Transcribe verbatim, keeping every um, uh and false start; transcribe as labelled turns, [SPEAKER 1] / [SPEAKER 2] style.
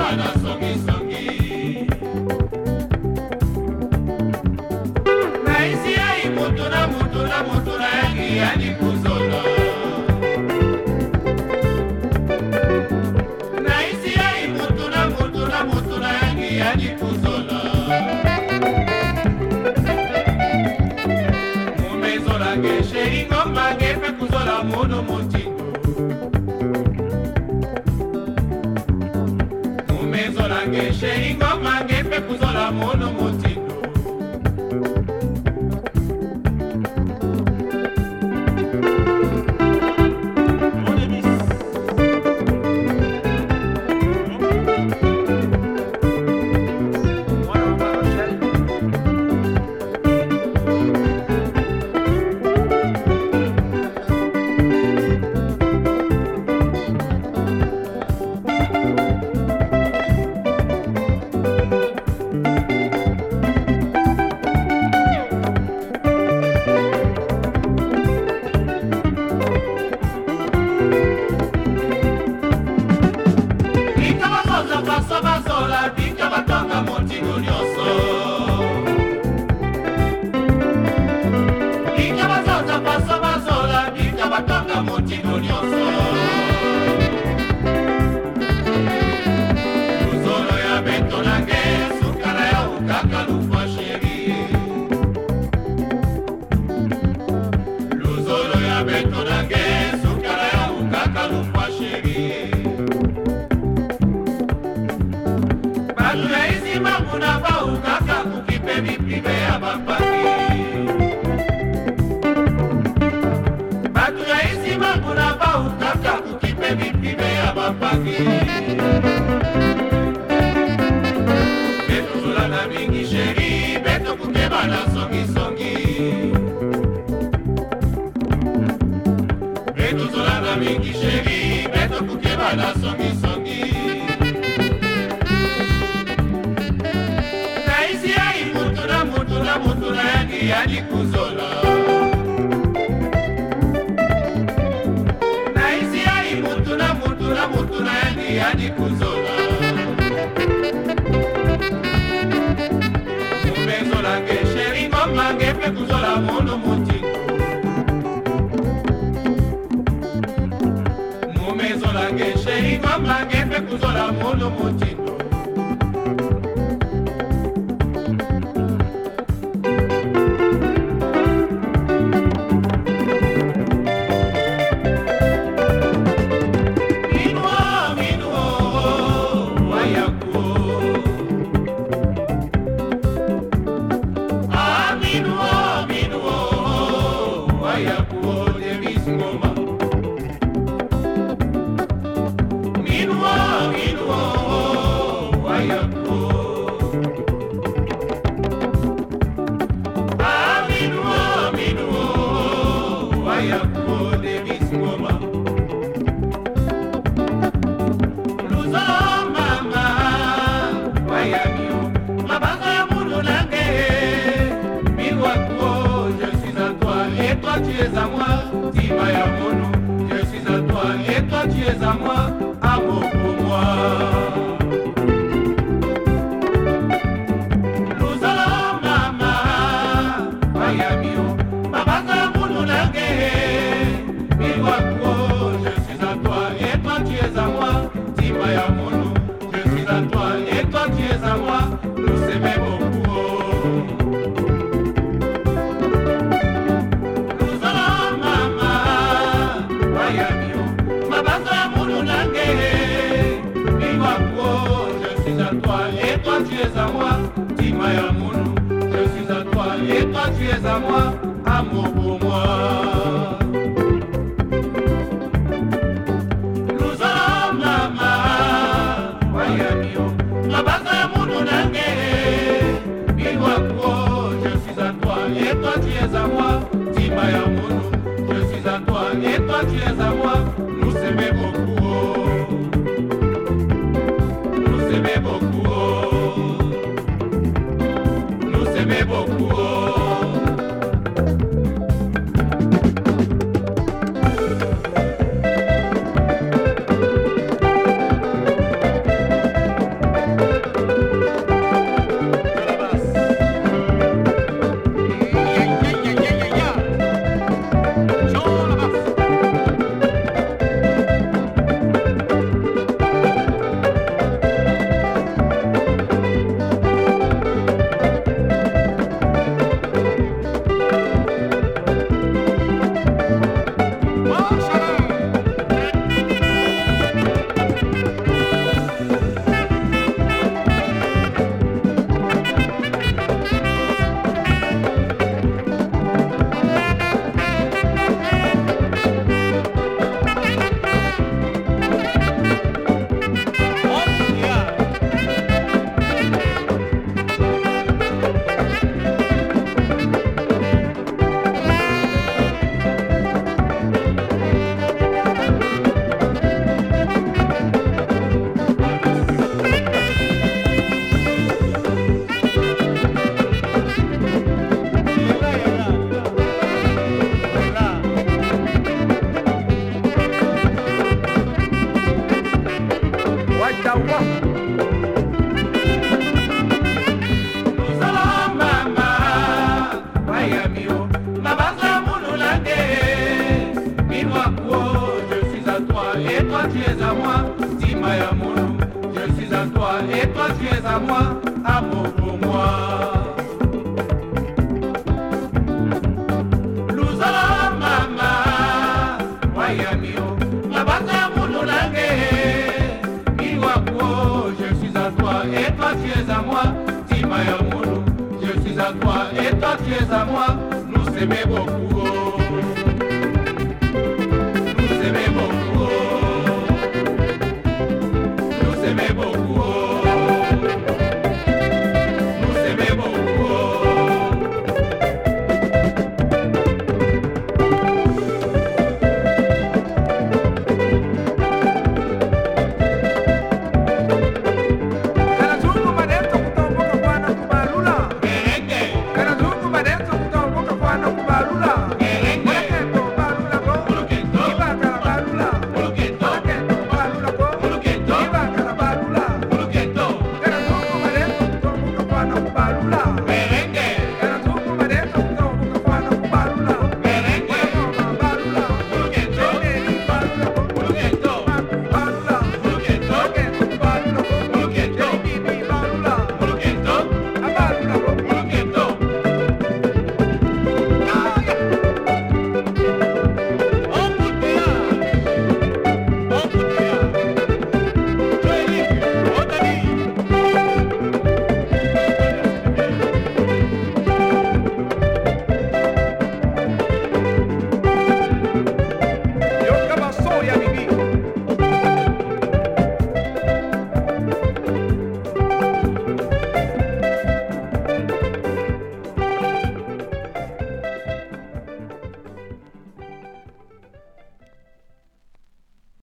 [SPEAKER 1] bana songi songi. Naisi ai mutu na mutu na mutu na yangi yani kuzola. Naisi ai mutu na mutu na mutu na yangi yani kuzola. Mumezola ge sheri ngomba ge pe kuzola mono moti. Mumezolange sheri ngoma ngepe kuzola mono motindo. Luzolo ya beto nange sukala ya ukaka lufa sheri. Luzolo ya beto nange sukala ya ukaka lufa sheri. Batu ya isi mamuna ba ukaka kukipe viprive ya bapaki. Batu ya isi mamuna ba ukaka kukipe viprive ya bapaki. Beto zula na mingi sheri, beto kukeba na songi songi. Beto zula na mingi sheri, beto kukeba na songi songi. Naisi ai mutu na mutu na mutu na yangi yani kuzola. Naisi ai mutu na mutu na mutu na yangi yani kuzola. Mumezolange sheri ngoma ngepe kuzola mono motindo. Mumezolange sheri ngoma ngepe kuzola mono motindo. Tu es à moi, Tima ya mono, je suis à toi et toi tu es à moi, amour pour moi. Nous allons mama, Mayamio, Mabaka ya mono nange, Miwako, je suis à toi et toi tu es à moi, Tima ya mono, je suis à toi et toi tu es à moi, nous s'aimons beaucoup. Et toi tu es à moi, Tima ya mono, je suis à toi et toi tu es à moi, amour pour moi. Nous allons mama, Wayamio, Mabaka ya mono nange, Miwako, je suis à toi et toi tu es à moi, Tima ya mono, je suis à toi et toi tu es à moi, nous s'aimons beaucoup. Nous s'aimons beaucoup. Nous s'aimons beaucoup. tu es à moi, amour pour moi. Luzala mama, wayamio, la bata mounolangue, iwapo, je suis à toi et toi tu es à moi, Timaya Moulou, je suis à toi et toi tu es à moi, nous s'aimons beaucoup.